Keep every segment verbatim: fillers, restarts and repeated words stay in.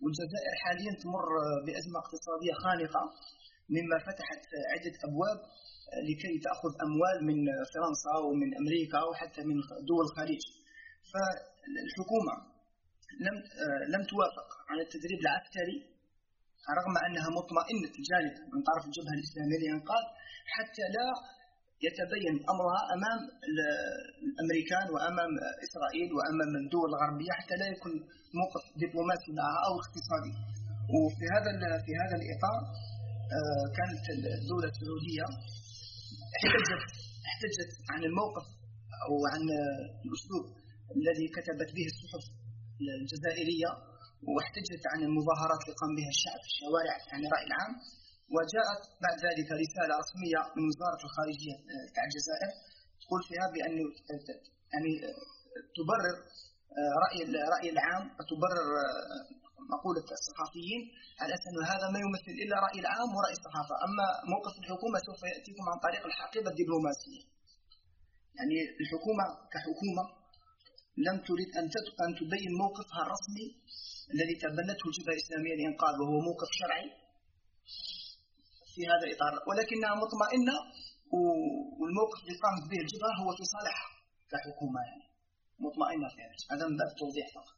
والجزائر حاليا تمر بأزمة اقتصادية خانقة، مما فتحت عدة أبواب لكي تأخذ أموال من فرنسا ومن أمريكا وحتى من دول الخليج. فالحكومة لم لم توافق على التدريب العسكري رغم أنها مطمئنة الجانب من طرف الجبهة الإسلامية للإنقاذ، حتى لا يتبين أمرها أمام الأمريكان وأمام إسرائيل وأمام الدول الغربية، حتى لا يكون موقف دبلوماسي معها أو اقتصادي. وفي هذا في هذا الإطار كانت الدولة السعودية احتجت احتجت عن الموقف أو عن الأسلوب الذي كتبت به الصحف الجزائرية، واحتجت عن المظاهرات اللي قام بها الشعب في الشوارع عن الرأي العام. وجاءت بعد ذلك رسالة رسمية من وزارة الخارجية تاع الجزائر تقول فيها بأن يعني تبرر رأي الرأي العام وتبرر مقولة الصحفيين على أساس أن هذا ما يمثل إلا رأي العام ورأي الصحافة، أما موقف الحكومة سوف يأتيكم عن طريق الحقيبة الدبلوماسية. يعني الحكومة كحكومة لم تريد أن أن تبين موقفها الرسمي الذي تبنته الجبهة الإسلامية للإنقاذ، وهو موقف شرعي في هذا الإطار، ولكنها مطمئنة، والموقف اللي قامت به الجبهة هو في صالحها كحكومة، يعني مطمئنة في هذا. هذا من باب التوضيح فقط.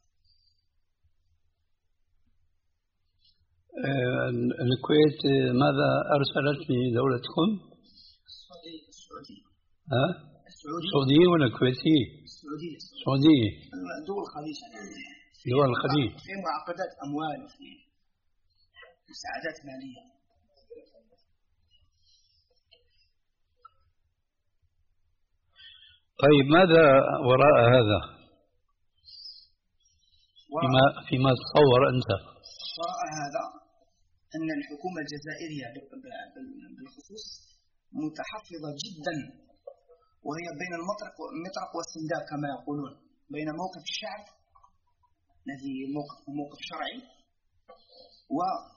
الكويت ماذا أرسلت لدولتكم؟ السعودية. السعودية. ها؟ السعودية ولا الكويتية؟ السعودية. السعودية. دول الخليج. دول الخليج. في معاقدات أموال وفي مساعدات مالية. طيب ماذا وراء هذا؟ فيما فيما تصور أنت؟ وراء هذا أن الحكومة الجزائرية بالخصوص متحفظة جدا، وهي بين المطرق المطرق والسنداء كما يقولون، بين موقف الشعب الذي موقف موقف شرعي و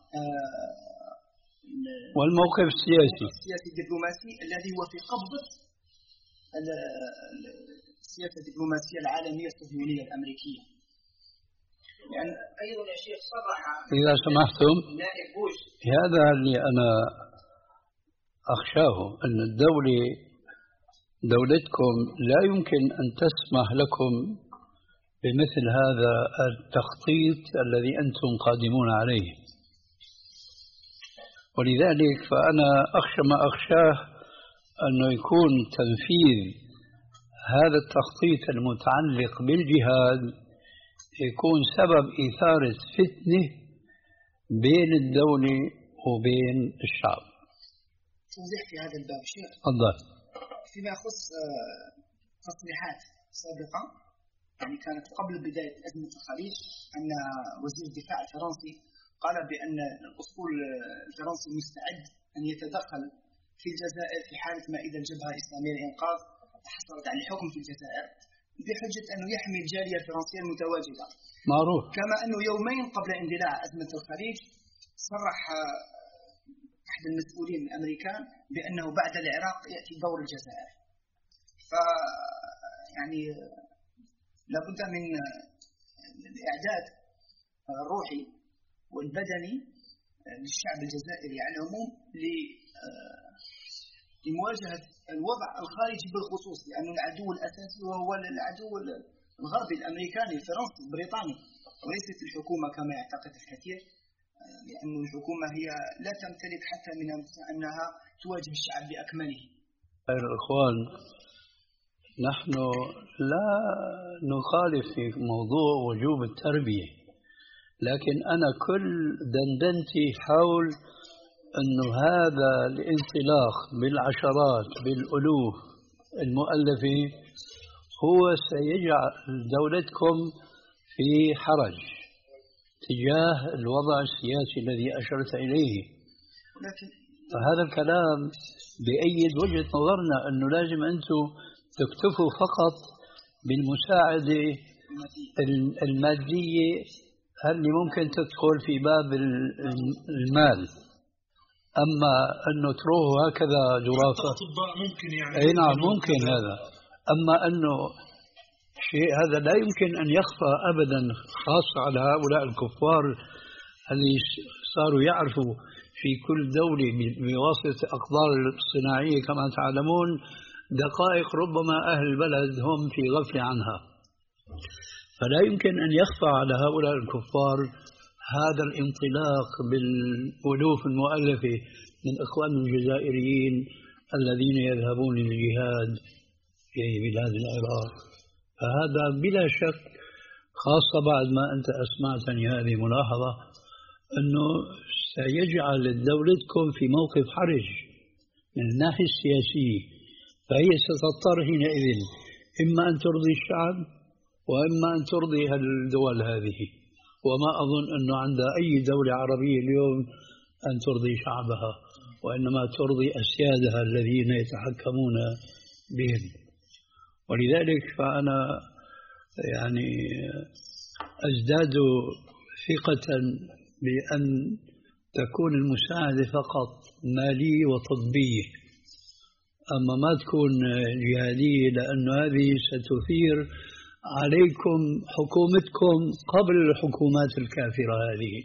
والموقف السياسي السياسي الدبلوماسي الذي هو في قبضة السياسة الدبلوماسية العالمية الصهيونية الأمريكية. لأن أيضا يا شيخ صرح إذا سمحتم نائب بوش، هذا اللي أنا أخشاه، أن الدولة دولتكم لا يمكن أن تسمح لكم بمثل هذا التخطيط الذي أنتم قادمون عليه، ولذلك فأنا أخشى ما أخشاه أنه يكون تنفيذ هذا التخطيط المتعلق بالجهاد يكون سبب إثارة فتنة بين الدولة وبين الشعب. توضيح في هذا الباب شيخ. تفضل. فيما يخص تصريحات سابقة، يعني كانت قبل بداية أزمة الخليج، أن وزير الدفاع الفرنسي قال بأن الأسطول الفرنسي مستعد أن يتدخل في الجزائر في حالة ما إذا الجبهة الإسلامية للإنقاذ تحصلت على الحكم في الجزائر، بحجة أنه يحمي الجالية الفرنسية المتواجدة. معروف. كما أنه يومين قبل اندلاع أزمة الخليج صرح أحد المسؤولين الأمريكان بأنه بعد العراق يأتي دور الجزائر. ف يعني لابد من الإعداد الروحي والبدني للشعب الجزائري على العموم لمواجهة الوضع الخارجي بالخصوص، لأن العدو الأساسي وهو العدو الغربي الأمريكاني الفرنسي البريطاني، وليست الحكومة كما يعتقد الكثير، لأن الحكومة هي لا تمتلك حتى من أنها تواجه الشعب بأكمله. أيها الأخوان، نحن لا نخالف في موضوع وجوب التربية، لكن أنا كل دندنتي حول أنه هذا الانطلاق بالعشرات بالألوف المؤلفة هو سيجعل دولتكم في حرج تجاه الوضع السياسي الذي أشرت إليه. فهذا الكلام بأيد وجهة نظرنا أنه لازم أنتم تكتفوا فقط بالمساعدة المادية اللي ممكن تدخل في باب المال، أما أنه تروه هكذا جرافة ممكن يعني أي نعم ممكن هذا، أما أنه شيء هذا لا يمكن أن يخفى أبدا، خاصة على هؤلاء الكفار اللي صاروا يعرفوا في كل دولة بواسطة أقدار الصناعية كما تعلمون دقائق ربما أهل البلد هم في غفلة عنها. فلا يمكن أن يخفى على هؤلاء الكفار هذا الانطلاق بالألوف المؤلفة من إخواننا الجزائريين الذين يذهبون للجهاد في بلاد العراق. فهذا بلا شك، خاصة بعد ما أنت أسمعتني هذه ملاحظة، أنه سيجعل دولتكم في موقف حرج من الناحية السياسية، فهي ستضطر حينئذ إما أن ترضي الشعب وإما أن ترضي الدول هذه. وما أظن أنه عند أي دولة عربية اليوم أن ترضي شعبها، وإنما ترضي أسيادها الذين يتحكمون بهم. ولذلك فأنا يعني أزداد ثقة بأن تكون المساعدة فقط مالية وطبية، أما ما تكون جهادية، لأن هذه ستثير عليكم حكومتكم قبل الحكومات الكافرة هذه.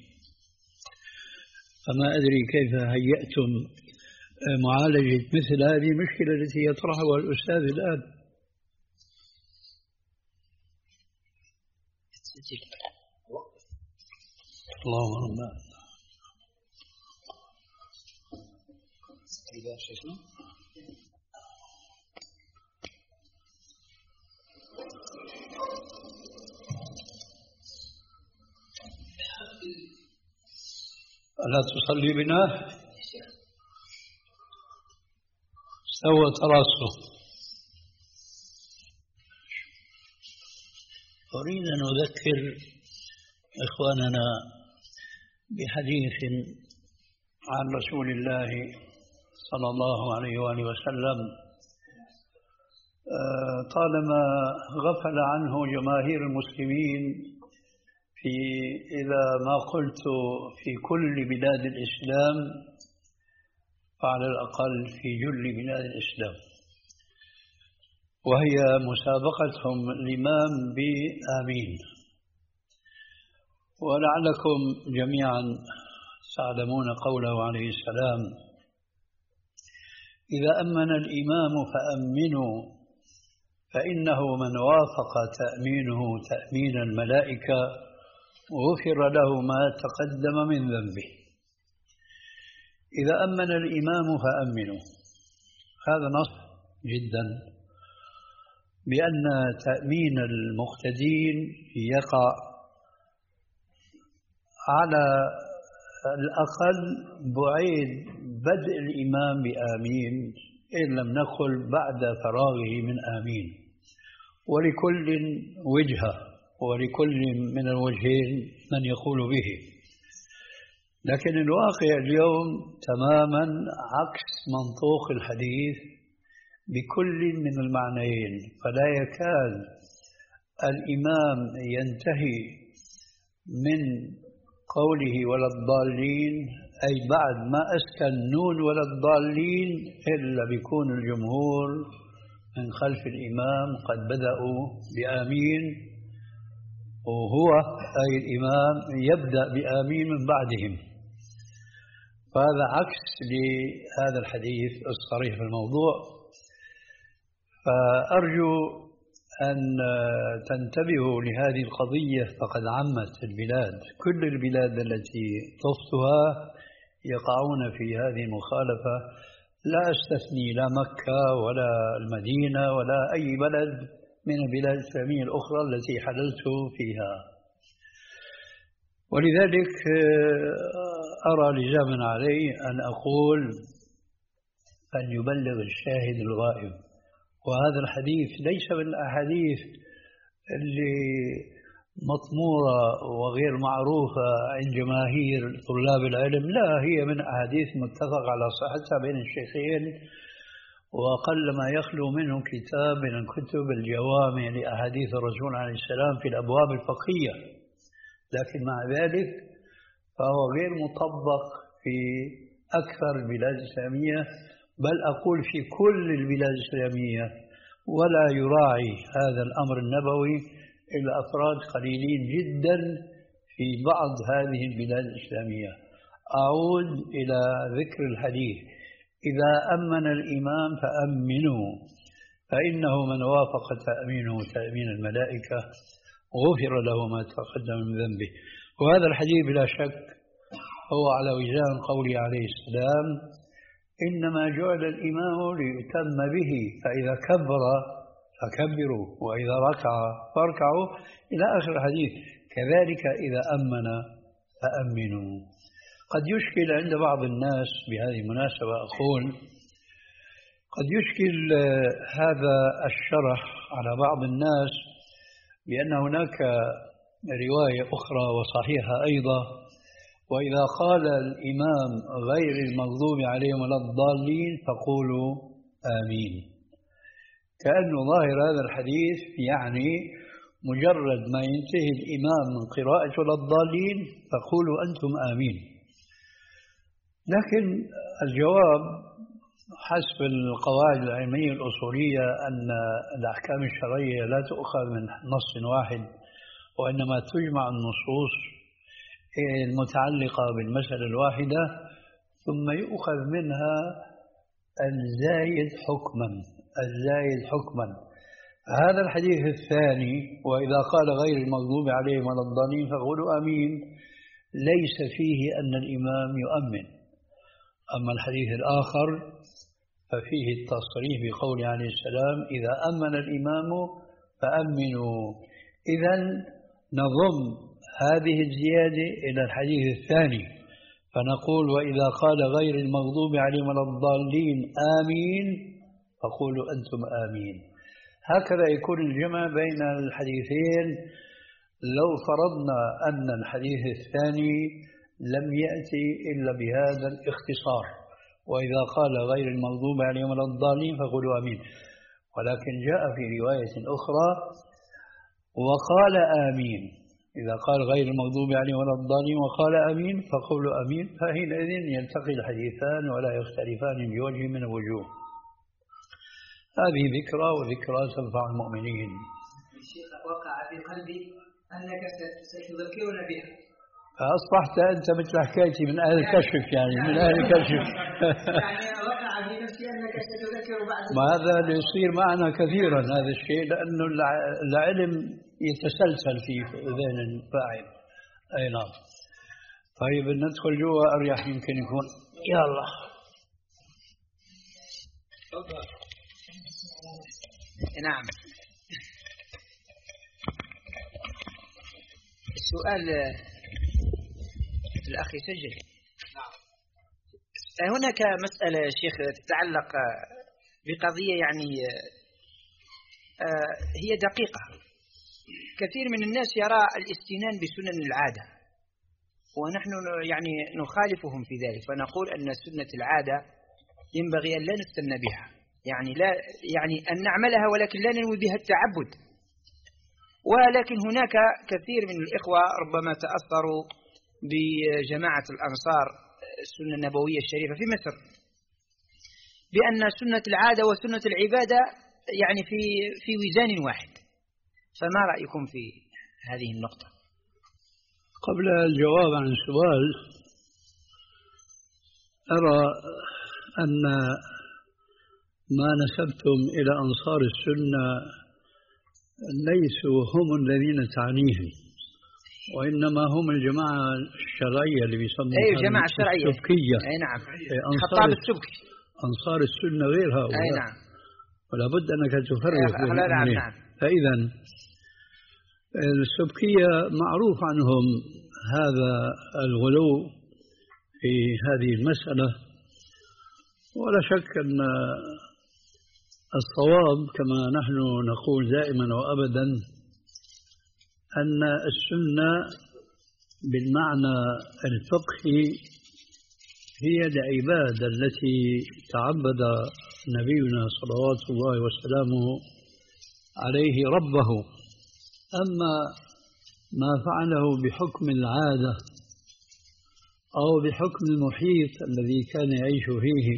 فما أدري كيف هيأتم معالجة مثل هذه المشكلة التي يطرحها الأستاذ الآن. اللهم ربنا ألا تصلي بنا؟ سوى تراسه. أريد أن أذكر إخواننا بحديث عن رسول الله صلى الله عليه وآله وسلم طالما غفل عنه جماهير المسلمين في إذا ما قلت في كل بلاد الإسلام فعلى الأقل في جل بلاد الإسلام، وهي مسابقتهم الإمام بآمين. ولعلكم جميعا تعلمون قوله عليه السلام: إذا أمن الإمام فأمنوا فإنه من وافق تأمينه تأمين الملائكة غفر له ما تقدم من ذنبه. إذا أمن الإمام فأمنوا، هذا نص جدا بأن تأمين المقتدين يقع على الأقل بعيد بدء الإمام بآمين، إن لم نقل بعد فراغه من آمين، ولكل وجهة ولكل من الوجهين من يقول به. لكن الواقع اليوم تماما عكس منطوق الحديث بكل من المعنيين، فلا يكاد الإمام ينتهي من قوله ولا الضالين، أي بعد ما أسكن نون ولا الضالين، إلا بيكون الجمهور من خلف الإمام قد بدأوا بآمين، وهو أي الإمام يبدأ بآمين من بعدهم. فهذا عكس لهذا الحديث الصريح في الموضوع. فأرجو أن تنتبهوا لهذه القضية، فقد عمت البلاد، كل البلاد التي طفتها يقعون في هذه المخالفة، لا أستثني لا مكة ولا المدينة ولا أي بلد من البلاد الإسلامية الأخرى التي حللت فيها. ولذلك أرى لزاما علي أن أقول أن يبلغ الشاهد الغائب. وهذا الحديث ليس من الأحاديث اللي مطمورة وغير معروفة عند جماهير طلاب العلم، لا، هي من أحاديث متفق على صحتها بين الشيخين، وقل ما يخلو منه كتاب من الكتب الجوامع لأحاديث الرسول عليه السلام في الأبواب الفقهية. لكن مع ذلك فهو غير مطبق في أكثر البلاد الإسلامية، بل أقول في كل البلاد الإسلامية، ولا يراعي هذا الأمر النبوي إلا أفراد قليلين جدا في بعض هذه البلاد الإسلامية. أعود إلى ذكر الحديث: إذا أمن الإمام فأمنوا، فإنه من وافق تأمينه تأمين الملائكة غفر له ما تقدم من ذنبه. وهذا الحديث بلا شك هو على وزان قوله عليه السلام: إنما جعل الإمام ليؤتم به، فإذا كبر فكبروا وإذا ركع فاركعوا، إلى آخر الحديث. كذلك إذا أمن فأمنوا. قد يشكل عند بعض الناس، بهذه المناسبة أقول، قد يشكل هذا الشرح على بعض الناس بأن هناك رواية أخرى وصحيحة أيضا: وإذا قال الإمام غير المغضوب عليهم ولا الضالين فقولوا آمين. كأن ظاهر هذا الحديث يعني مجرد ما ينتهي الإمام من قراءة ولا الضالين فقولوا أنتم آمين. لكن الجواب حسب القواعد العلمية الأصولية أن الأحكام الشرعية لا تؤخذ من نص واحد، وإنما تجمع النصوص المتعلقة بالمسألة الواحدة ثم يؤخذ منها الزايد حكما الزايد حكما هذا الحديث الثاني: وإذا قال غير المغضوب عليهم ولا الضالين فقولوا آمين، ليس فيه أن الإمام يؤمن. أما الحديث الآخر ففيه التصريح بقول عليه السلام: إذا أمن الإمام فأمنوا. إذن نضم هذه الزيادة إلى الحديث الثاني فنقول: وإذا قال غير المغضوب عليهم ولا الضالين آمين فقولوا أنتم آمين. هكذا يكون الجمع بين الحديثين لو فرضنا أن الحديث الثاني لم يأتي إلا بهذا الاختصار: وإذا قال غير المغضوب عليهم ولا الضالين فقولوا آمين. ولكن جاء في رواية أخرى: وقال آمين. إذا قال غير المغضوب عليهم ولا الضالين وقال آمين فقولوا آمين، فحينئذ يلتقي الحديثان ولا يختلفان بوجه من الوجوه. هذه ذكرى، وذكرى تنفع المؤمنين. الشيخ وقع في قلبي أنك ستذكرنا بها، فأصبحت أنت مثل حكايتي من أهل الكشف، يعني من أهل الكشف. يعني وقع في نفسي أنك ستذكر بعد. ما هذا يصير معنا كثيرا هذا الشيء، لأنه العلم يتسلسل في ذهن الفاعل. أي نعم. طيب ندخل جوا أريح يمكن يكون. يا الله. نعم. السؤال الأخ يسجل. هناك مسألة يا شيخ تتعلق بقضية يعني هي دقيقة. كثير من الناس يرى الاستنان بسنن العادة، ونحن يعني نخالفهم في ذلك، فنقول أن سنة العادة ينبغي أن لا نستنى بها، يعني لا يعني أن نعملها ولكن لا ننوي بها التعبد. ولكن هناك كثير من الإخوة ربما تأثروا بجماعة الأنصار السنة النبوية الشريفة في مصر بأن سنة العادة وسنة العبادة يعني في في وزان واحد، فما رأيكم في هذه النقطة؟ قبل الجواب عن السؤال، أرى أن ما نسبتم إلى أنصار السنة ليسوا هم الذين تعنيهم، وإنما هم الجماعة الشرعية اللي بيسموها أي جماعة الشرعية السبكية. أي نعم. أنصار السبكي. أنصار السنة غير هؤلاء. أي نعم. ولا بد أنك تفرق بين نعم نعم. فإذا السبكية معروف عنهم هذا الغلو في هذه المسألة، ولا شك أن الصواب كما نحن نقول دائما وأبدا أن السنة بالمعنى الفقهي هي العبادة التي تعبد نبينا صلوات الله وسلامه عليه ربه. أما ما فعله بحكم العادة أو بحكم المحيط الذي كان يعيش فيه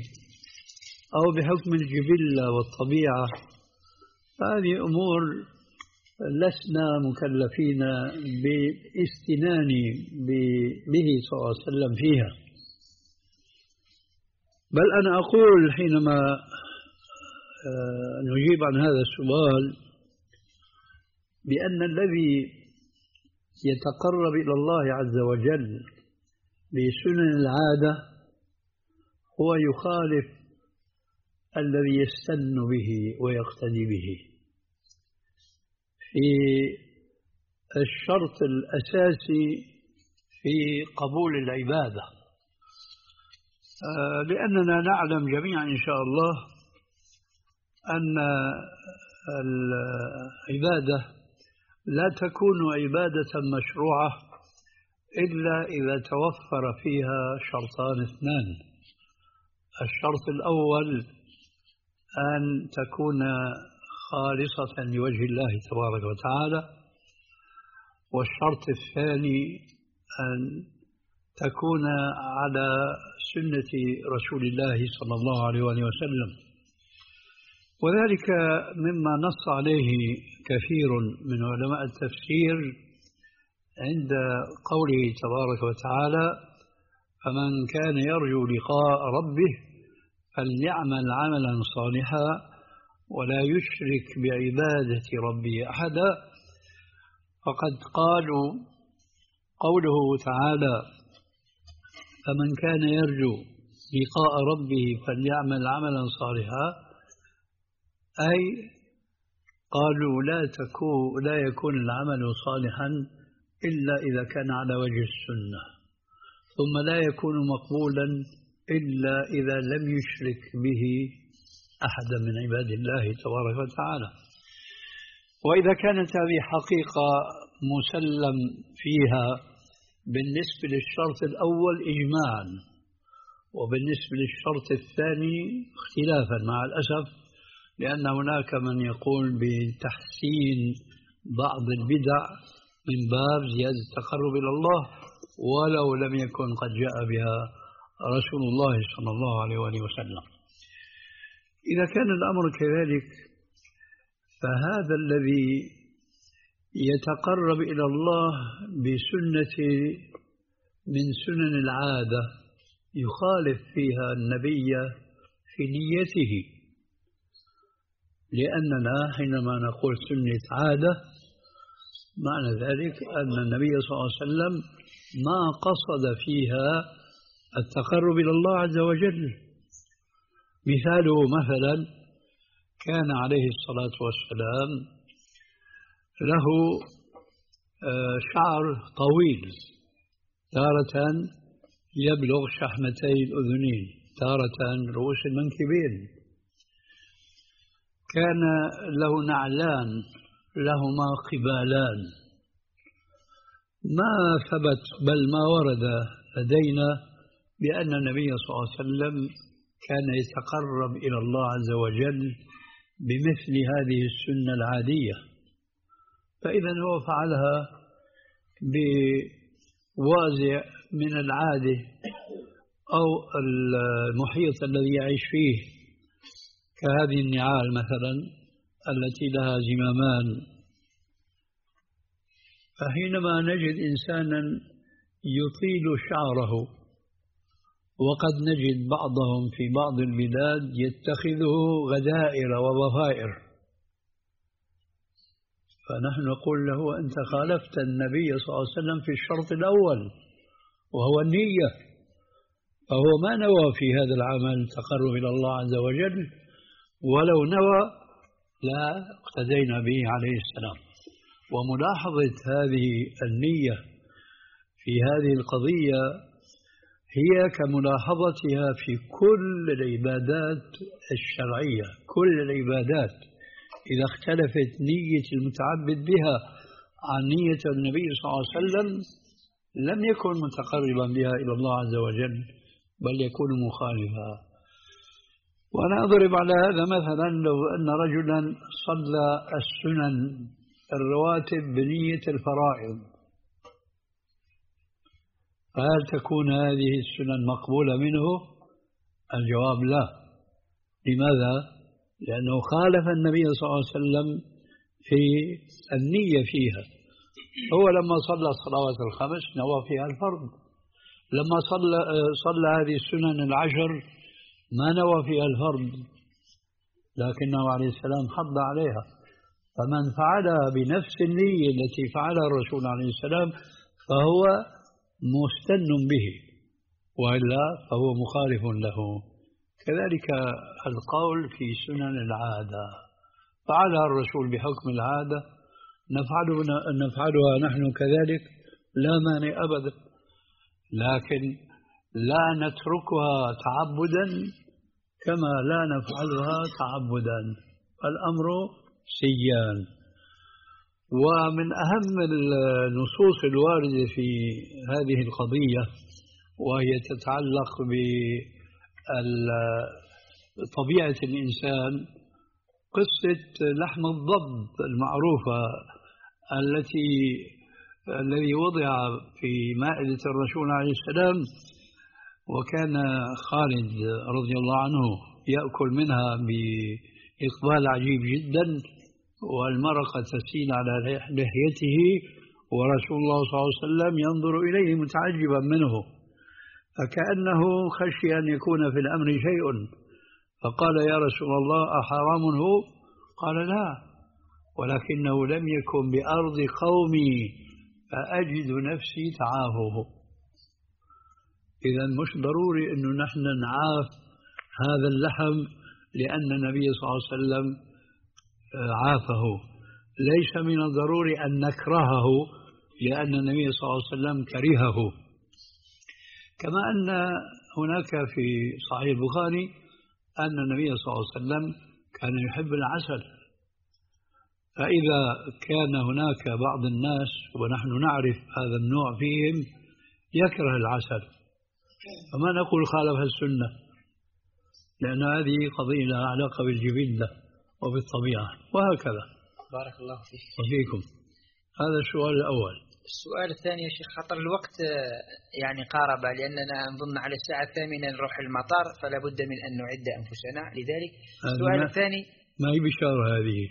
أو بحكم الجبلة والطبيعة، هذه أمور لسنا مكلفين بالاستنان به صلى الله عليه وسلم فيها. بل أنا أقول حينما نجيب عن هذا السؤال بأن الذي يتقرب إلى الله عز وجل بسنن العادة هو يخالف الذي يستن به ويقتدي به في الشرط الأساسي في قبول العبادة، لأننا نعلم جميعا إن شاء الله أن العبادة لا تكون عبادة مشروعة إلا إذا توفر فيها شرطان اثنان. الشرط الأول أن تكون خالصة لوجه الله تبارك وتعالى، والشرط الثاني أن تكون على سنة رسول الله صلى الله عليه وسلم، وذلك مما نص عليه كثير من علماء التفسير عند قوله تبارك وتعالى: فمن كان يرجو لقاء ربه فليعمل عملا صالحا ولا يشرك بعبادة ربه أحدا. فقد قالوا قوله تعالى: فمن كان يرجو لقاء ربه فليعمل عملا صالحا، أي قالوا لا تكون لا يكون العمل صالحا إلا إذا كان على وجه السنة، ثم لا يكون مقبولا إلا إذا لم يشرك به أحدا من عباد الله تبارك وتعالى. وإذا كانت هذه حقيقة مسلم فيها بالنسبة للشرط الأول إجماعا، وبالنسبة للشرط الثاني اختلافا مع الأسف، لأن هناك من يقول بتحسين بعض البدع من باب زيادة التقرب إلى الله ولو لم يكن قد جاء بها رسول الله صلى الله عليه وآله وسلم. إذا كان الأمر كذلك فهذا الذي يتقرب إلى الله بسنة من سنن العادة يخالف فيها النبي في نيته، لأننا حينما نقول سنة عادة معنى ذلك أن النبي صلى الله عليه وسلم ما قصد فيها التقرب إلى الله عز وجل. مثاله مثلا كان عليه الصلاة والسلام له شعر طويل، تارة يبلغ شحمتي الأذنين، تارة رؤوس المنكبين. كان له نعلان لهما قبالان. ما ثبت بل ما ورد لدينا بأن النبي صلى الله عليه وسلم كان يتقرب إلى الله عز وجل بمثل هذه السنة العادية، فإذا هو فعلها بوازع من العادة أو المحيط الذي يعيش فيه، كهذه النعال مثلا التي لها زمامان. فحينما نجد إنسانا يطيل شعره، وقد نجد بعضهم في بعض البلاد يتخذه غدائر وضفائر، فنحن نقول له: أنت خالفت النبي صلى الله عليه وسلم في الشرط الأول وهو النية، فهو ما نوى في هذا العمل تقرب إلى الله عز وجل، ولو نوى لا اقتدينا به عليه السلام. وملاحظة هذه النية في هذه القضية هي كملاحظتها في كل العبادات الشرعية. كل العبادات إذا اختلفت نية المتعبد بها عن نية النبي صلى الله عليه وسلم لم يكن متقربا بها إلى الله عز وجل، بل يكون مخالفا. وأنا أضرب على هذا مثلا: لو أن رجلا صلى السنن الرواتب بنية الفرائض، فهل تكون هذه السنن مقبولة منه؟ الجواب لا. لماذا؟ لأنه خالف النبي صلى الله عليه وسلم في النية فيها. هو لما صلى الصلوات الخمس نوى فيها الفرض، لما صلى صلى هذه السنن العشر ما نوى فيها الفرض، لكنه عليه السلام حض عليها. فمن فعلها بنفس النية التي فعلها الرسول عليه السلام فهو مستن به، وإلا فهو مخالف له. كذلك القول في سنن العادة، فعلها الرسول بحكم العادة نفعلها نحن كذلك، لا مانع أبدا، لكن لا نتركها تعبدا كما لا نفعلها تعبدا، الأمر سيان. ومن أهم النصوص الواردة في هذه القضية وهي تتعلق بطبيعة الإنسان قصة لحم الضب المعروفة التي الذي وضع في مائدة الرسول عليه السلام، وكان خالد رضي الله عنه يأكل منها بإقبال عجيب جدا، والمرقة تسيل على لحيته، ورسول الله صلى الله عليه وسلم ينظر إليه متعجبا منه، فكأنه خشي أن يكون في الأمر شيء، فقال يا رسول الله أحرام هو؟ قال لا، ولكنه لم يكن بأرض قومي فأجد نفسي تعافه. إذا مش ضروري أنه نحن نعاف هذا اللحم لأن النبي صلى الله عليه وسلم عافه، ليس من الضروري أن نكرهه لأن النبي صلى الله عليه وسلم كرهه. كما أن هناك في صحيح البخاري أن النبي صلى الله عليه وسلم كان يحب العسل، فإذا كان هناك بعض الناس ونحن نعرف هذا النوع فيهم يكره العسل، فما نقول خالف السنة، لأن هذه قضية لها علاقة بالجبلة وبالطبيعة وهكذا. بارك الله فيك وفيكم. هذا السؤال الأول. السؤال الثاني يا شيخ، خطر الوقت يعني قارب، لأننا نظن على الساعة الثامنة نروح المطار، فلا بد من أن نعد أنفسنا لذلك. السؤال الثاني ما هي بشارة هذه.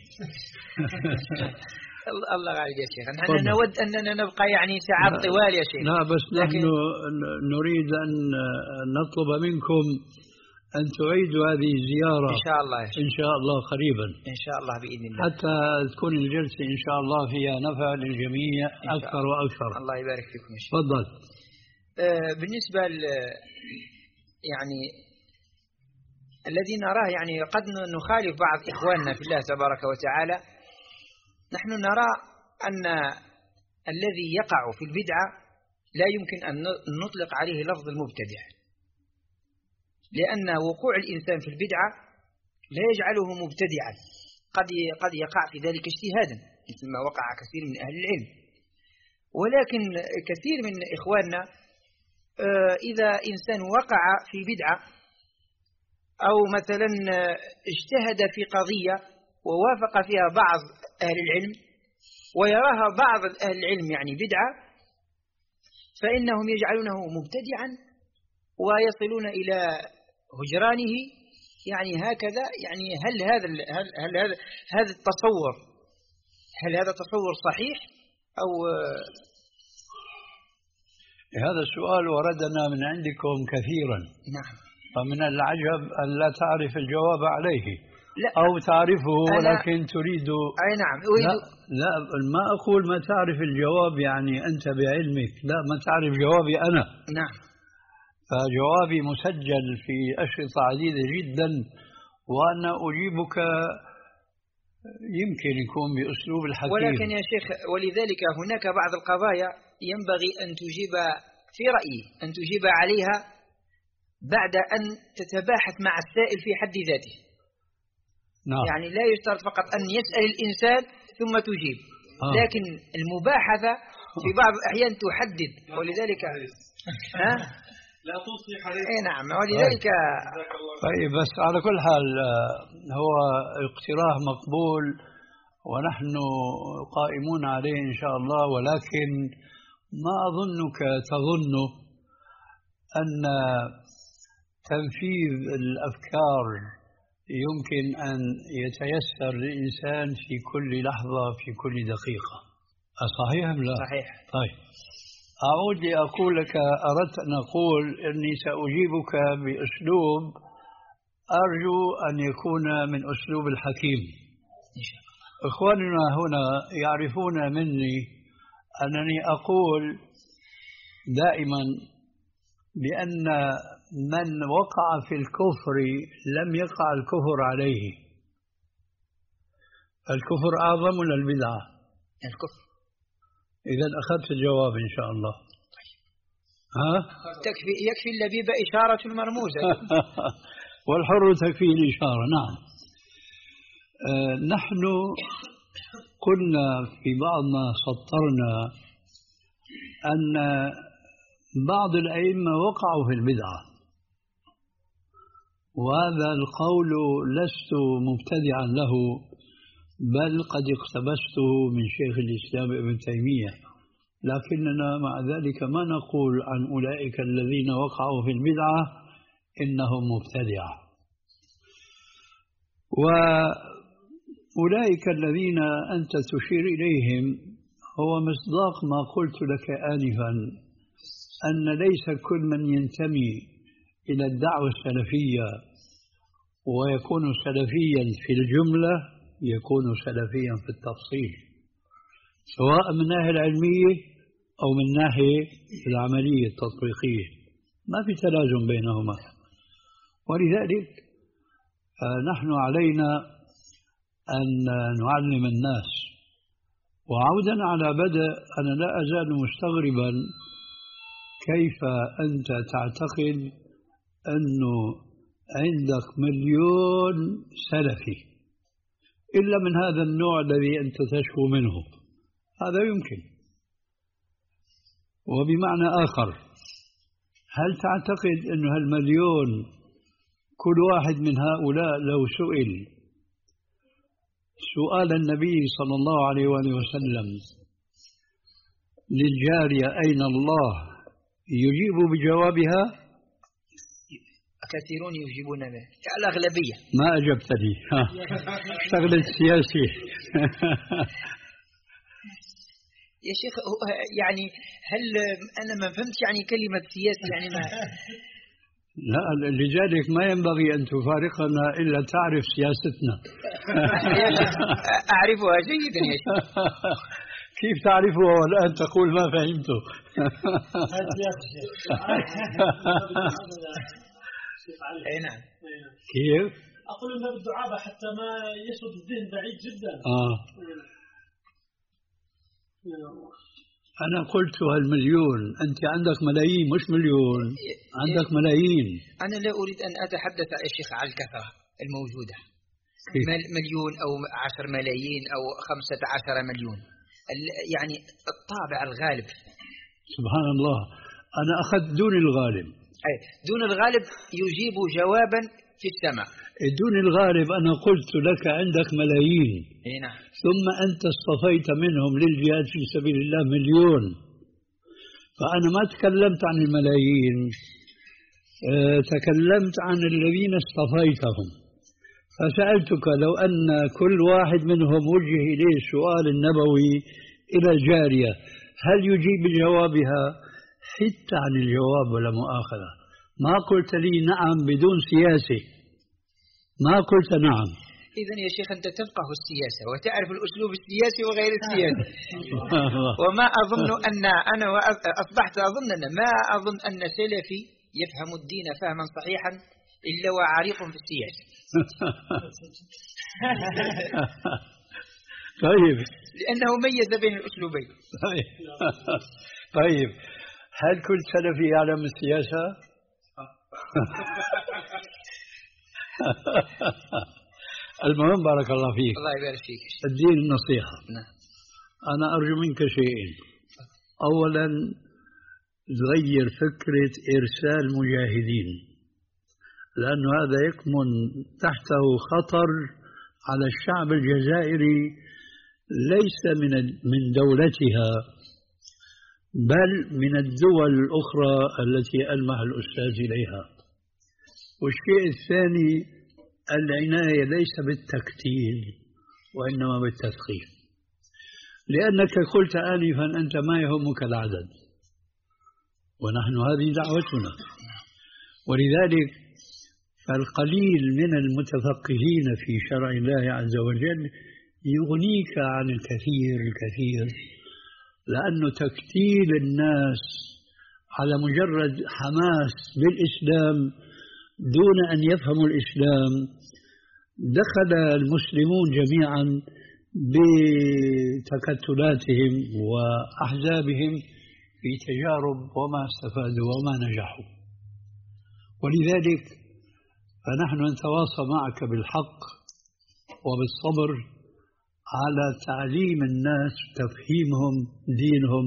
الله عليك يا شيخ، نحن نود أننا نبقى يعني ساعات طوال يا شيخ. لا بس نحن نريد أن نطلب منكم أن تعيدوا هذه الزيارة إن شاء الله إن شاء الله قريبا، إن شاء الله بإذن الله، حتى تكون الجلسة إن شاء الله فيها نفع للجميع أكثر وأكثر. الله يبارك فيكم يا شيخ. تفضل. آه بالنسبة يعني الذي نراه يعني قد نخالف بعض إخواننا في الله تبارك وتعالى، نحن نرى أن الذي يقع في البدعة لا يمكن أن نطلق عليه لفظ المبتدع، لأن وقوع الإنسان في البدعة لا يجعله مبتدعا، قد قد يقع في ذلك اجتهادا مثل ما وقع كثير من أهل العلم. ولكن كثير من إخواننا إذا إنسان وقع في بدعة أو مثلا اجتهد في قضية ووافق فيها بعض أهل العلم ويراها بعض أهل العلم يعني بدعة، فإنهم يجعلونه مبتدعا ويصلون إلى هجرانه. يعني هكذا، يعني هل هذا هل هل هذا هذا التصور هل هذا تصور صحيح أو؟ هذا السؤال وردنا من عندكم كثيرا. نعم. فمن العجب أن لا تعرف الجواب عليه، لا أو تعرفه ولكن تريد. أي نعم أريد. لا, لا ما أقول ما تعرف الجواب يعني أنت بعلمك، لا، ما تعرف جوابي أنا. نعم. فجوابي مسجل في أشرطة عديدة جدا، وأنا أجيبك يمكن يكون بأسلوب الحكيم. ولكن يا شيخ، ولذلك هناك بعض القضايا ينبغي أن تجيب في رأيي أن تجيب عليها بعد أن تتباحث مع السائل في حد ذاته. نعم. يعني لا يشترط فقط أن يسأل الإنسان ثم تجيب، آه. لكن المباحثة في بعض الأحيان تحدد، ولذلك ها؟ لا توصي حديث. اي نعم، ولذلك طيب. بس على كل حال هو اقتراح مقبول ونحن قائمون عليه إن شاء الله، ولكن ما أظنك تظن أن تنفيذ الأفكار يمكن أن يتيسر للإنسان في كل لحظة في كل دقيقة. أصحيح أم لا؟ صحيح. طيب أعود لأقول لك، أردت أن أقول أني سأجيبك بأسلوب أرجو أن يكون من أسلوب الحكيم. إخواننا هنا يعرفون مني أنني أقول دائما بأن من وقع في الكفر لم يقع الكفر عليه. الكفر أعظم ولا البدعة؟ الكفر. إذا أخذت الجواب إن شاء الله. ها؟ تكفي يكفي اللبيب إشارة المرموزة. والحر تكفي الإشارة. نعم. آه نحن قلنا في بعض ما سطرنا أن بعض الأئمة وقعوا في البدعة، وهذا القول لست مبتدعا له، بل قد اقتبسته من شيخ الإسلام ابن تيمية، لكننا مع ذلك ما نقول عن أولئك الذين وقعوا في البدعة إنهم مبتدعة. وأولئك الذين أنت تشير إليهم هو مصداق ما قلت لك آنفا، أن ليس كل من ينتمي إلى الدعوة السلفية ويكون سلفيا في الجملة يكون سلفيا في التفصيل، سواء من الناحية العلمية أو من الناحية العملية التطبيقية، ما في تلازم بينهما. ولذلك نحن علينا أن نعلم الناس. وعودا على بدء، أنا لا أزال مستغربا كيف أنت تعتقد أنه عندك مليون سلفي إلا من هذا النوع الذي أنت تشكو منه. هذا يمكن. وبمعنى آخر، هل تعتقد أن هالمليون كل واحد من هؤلاء لو سئل سؤال النبي صلى الله عليه وآله وسلم للجارية أين الله يجيب بجوابها؟ كثيرون يجيبون به، الأغلبية. ما أجبتني. اشتغلت سياسي. يا شيخ يعني هل أنا ما فهمت يعني كلمة سياسي يعني ما لا، لذلك ما ينبغي أن تفارقنا إلا تعرف سياستنا. أعرفها جيدا يا شيخ. كيف تعرفها والآن تقول ما فهمته؟ أي نعم. كيف؟ أقول إن بالدعابة حتى ما يسود الذهن بعيد جدا. آه. أنا قلت هالمليون، أنت عندك ملايين مش مليون، عندك ملايين. أنا لا أريد أن أتحدث يا شيخ على الكثرة الموجودة، مليون أو عشر ملايين أو خمسة عشر مليون، يعني الطابع الغالب. سبحان الله، أنا أخذت دون الغالب. أي دون الغالب يجيب جوابا في السماء. دون الغالب أنا قلت لك عندك ملايين. أي نعم. ثم أنت اصطفيت منهم للجهاد في سبيل الله مليون، فأنا ما تكلمت عن الملايين، أه تكلمت عن الذين اصطفيتهم. فسألتك لو أن كل واحد منهم وجه إليه السؤال النبوي إلى الجارية هل يجيب بجوابها؟ حتى عن الجواب ولا مؤاخذة، ما قلت لي نعم بدون سياسة، ما قلت نعم. إذن يا شيخ أنت تفقه السياسة وتعرف الأسلوب السياسي وغير السياسي. وما أظن أن أنا أصبحت أظن أن ما أظن أن سلفي يفهم الدين فهما صحيحا إلا وعريق في السياسة. طيب. لأنه ميز بين الأسلوبين. طيب، هل كل سلفي يعلم السياسة؟ المهم بارك الله فيك. الله يبارك فيك. الدين النصيحة. نعم. أنا أرجو منك شيئين. أولا تغير فكرة إرسال مجاهدين، لأن هذا يكمن تحته خطر على الشعب الجزائري ليس من من دولتها بل من الدول الأخرى التي ألمح الأستاذ إليها. والشيء الثاني العناية ليس بالتكتيل وإنما بالتثقيف، لأنك قلت آنفا أنت ما يهمك العدد، ونحن هذه دعوتنا. ولذلك فالقليل من المتفقهين في شرع الله عز وجل يغنيك عن الكثير الكثير، لأنه تكتيل الناس على مجرد حماس بالإسلام دون أن يفهموا الإسلام، دخل المسلمون جميعا بتكتلاتهم وأحزابهم في تجارب وما استفادوا وما نجحوا. ولذلك فنحن نتواصى معك بالحق وبالصبر على تعليم الناس، تفهيمهم دينهم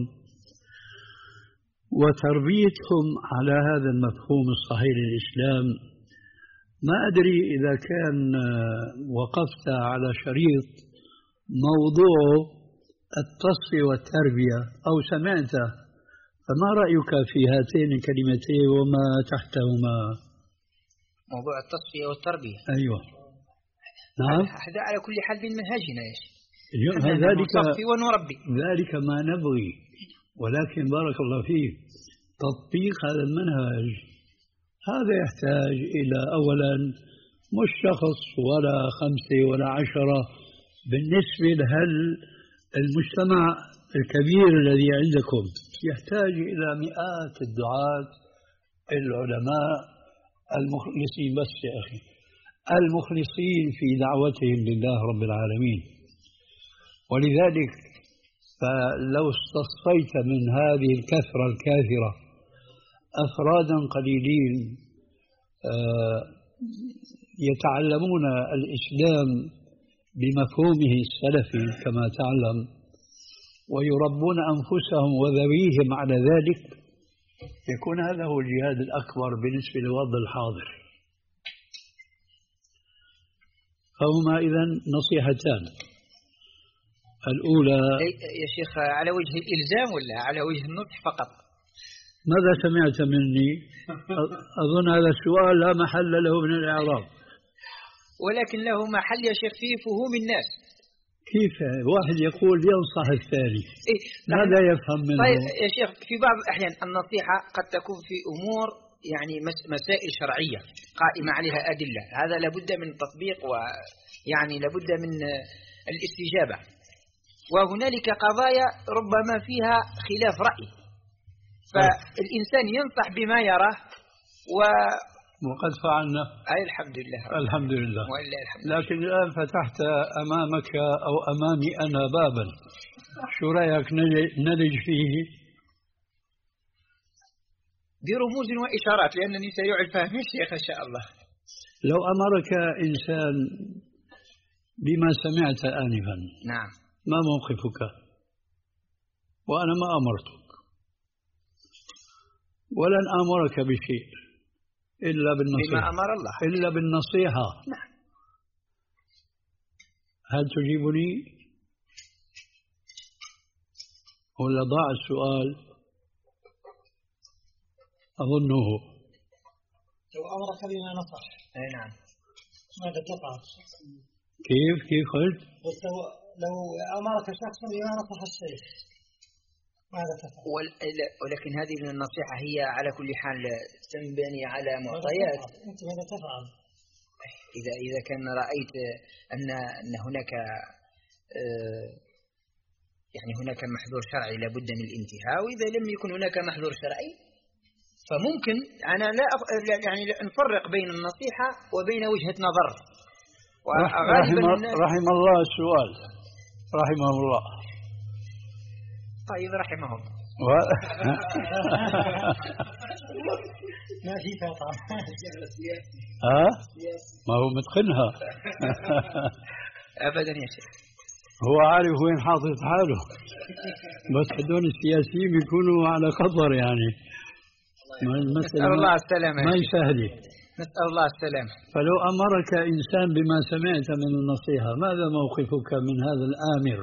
وتربيتهم على هذا المفهوم الصحيح للإسلام. ما أدري إذا كان وقفت على شريط موضوع التصفية والتربية أو سمعته، فما رأيك في هاتين الكلمتين وما تحتهما؟ موضوع التصفية والتربية. أيوة نعم. هذا على كل حال من منهجنا يا شيخ. ذلك نصفي ونربي. ذلك ما نبغي، ولكن بارك الله فيك تطبيق هذا المنهج هذا يحتاج إلى أولا مش شخص ولا خمسة ولا عشرة، بالنسبة لهل المجتمع الكبير الذي عندكم يحتاج إلى مئات الدعاة العلماء المخلصين، بس يا أخي المخلصين في دعوتهم لله رب العالمين. ولذلك فلو استصفيت من هذه الكثرة الكاثرة أفرادا قليلين يتعلمون الإسلام بمفهومه السلفي كما تعلم، ويربون أنفسهم وذويهم على ذلك، يكون هذا هو الجهاد الأكبر بالنسبة للوضع الحاضر. فهما إذن نصيحتان. الأولى يا شيخ على وجه الإلزام ولا على وجه النصح فقط؟ ماذا سمعت مني؟ أظن هذا السؤال لا محل له من الإعراب. ولكن له محل يا شيخ في فهوم الناس. كيف واحد يقول ينصح الثاني؟ إيه؟ ماذا يفهم منه؟ طيب يا شيخ في بعض الأحيان النصيحة قد تكون في أمور يعني مسائل شرعية قائمة عليها أدلة، هذا لابد من التطبيق ويعني لابد من الاستجابة. وهنالك قضايا ربما فيها خلاف رأي، فالإنسان ينصح بما يراه و وقد فعلنا. أي الحمد لله. الحمد لله. وإلا الحمد لله. لكن الآن فتحت أمامك أو أمامي أنا بابا، شو رأيك نلج فيه؟ برموز وإشارات لأنني سريع الفهم يا شيخ إن شاء الله. لو أمرك إنسان بما سمعت آنفا، نعم، ما موقفك؟ وأنا ما أمرتك ولن أمرك بشيء إلا بالنصيحة، بما أمر الله، إلا بالنصيحة. نعم. هل تجيبني ولا ضاع السؤال؟ أظنه. لو أمرك بما نصح. أي نعم. ماذا تفعل؟ كيف كيف قلت؟ لو لو أمرك شخص بما نصح الشيخ ماذا تفعل؟ ولكن هذه من النصيحة هي على كل حال تنبني على معطيات. أنت ماذا تفعل؟ إذا إذا كان رأيت أن أن هناك يعني هناك محظور شرعي لابد من الانتهاء، وإذا لم يكن هناك محظور شرعي فممكن أنا لا أف... يعني نفرق بين النصيحة وبين وجهة نظر. رحم, رحم الله السؤال، رحمه الله. طيب رحمهم. و... ما في فاطمة. ها؟ ما هو متقنها. أبدا يا شيخ. هو عارف وين حاطط حاله، بس هدول السياسيين بيكونوا على قدر يعني. نسأل الله السلامة. ما يسهل. نسأل الله السلامة. فلو أمرك إنسان بما سمعت من النصيحة، ماذا موقفك من هذا الآمر؟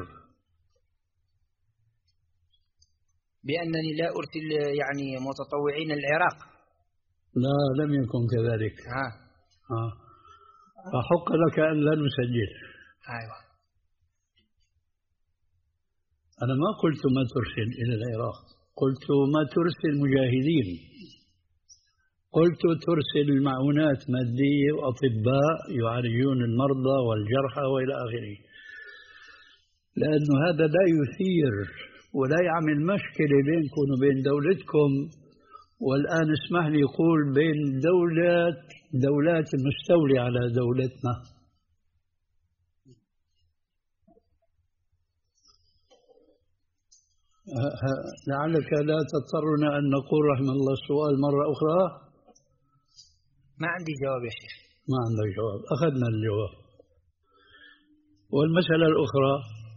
بأنني لا أرسل يعني متطوعين العراق. لا، لم يكن كذلك. ها. ها. فحق لك أن لا نسجل. أيوة. أنا ما قلت ما ترسل إلى العراق، قلت ما ترسل مجاهدين، قلت ترسل المعونات مادية وأطباء يعالجون المرضى والجرحى وإلى آخره، لأنه هذا لا يثير ولا يعمل مشكلة بينكم وبين دولتكم. والآن اسمح لي يقول بين دولات دولات المستولي على دولتنا. لعلك لا تضطرنا أن نقول رحمه الله السؤال مرة أخرى. ما عندي جواب يا شيخ. ما عندك جواب، أخذنا الجواب. والمسألة الأخرى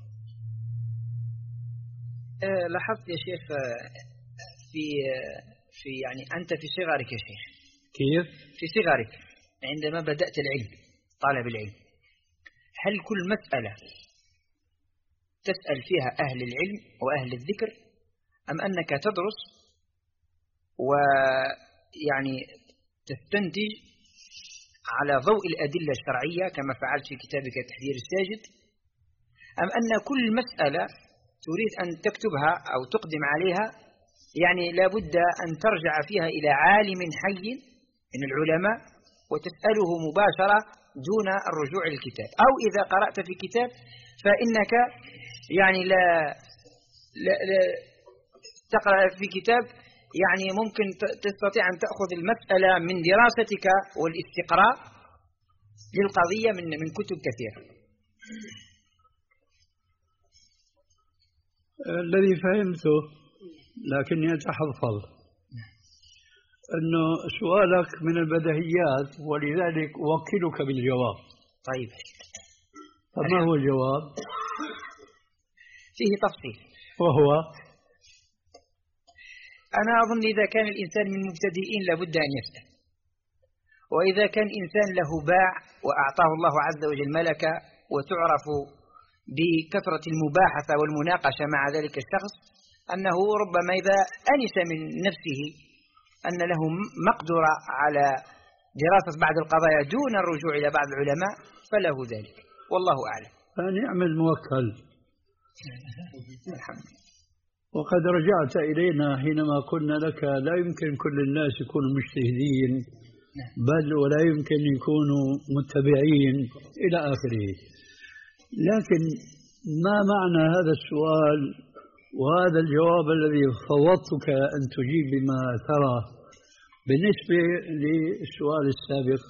أه لاحظت يا شيخ في في يعني أنت في صغرك يا شيخ. كيف؟ في صغرك عندما بدأت العلم طالب العلم، هل كل مسألة تسأل فيها أهل العلم وأهل الذكر، أم أنك تدرس ويعني تستنتج على ضوء الأدلة الشرعية كما فعلت في كتابك تحذير الساجد، أم أن كل مسألة تريد أن تكتبها أو تقدم عليها يعني لابد أن ترجع فيها إلى عالم حي من العلماء وتسأله مباشرة دون الرجوع للكتاب، أو إذا قرأت في كتاب فإنك يعني لا, لا, لا تقرأ في كتاب يعني ممكن تستطيع أن تأخذ المسألة من دراستك والاستقراء للقضية من من كتب كثيرة. الذي فهمته لكني أتحفظ أنه سؤالك من البديهيات ولذلك أوكلك بالجواب. طيب فما هو الجواب؟ فيه تفصيل، وهو أنا أظن إذا كان الإنسان من مبتدئين لابد أن يسأل، وإذا كان إنسان له باع وأعطاه الله عز وجل ملكة وتعرف بكثرة المباحثة والمناقشة مع ذلك الشخص أنه ربما إذا أنس من نفسه أن له مقدرة على دراسة بعض القضايا دون الرجوع إلى بعض العلماء فله ذلك، والله أعلم. فنعم الموكل. الحمد لله. وقد رجعت إلينا حينما قلنا لك لا يمكن كل الناس يكونوا مجتهدين، بل ولا يمكن يكونوا متبعين إلى آخره. لكن ما معنى هذا السؤال وهذا الجواب الذي فوضتك أن تجيب بما ترى بالنسبة للسؤال السابق؟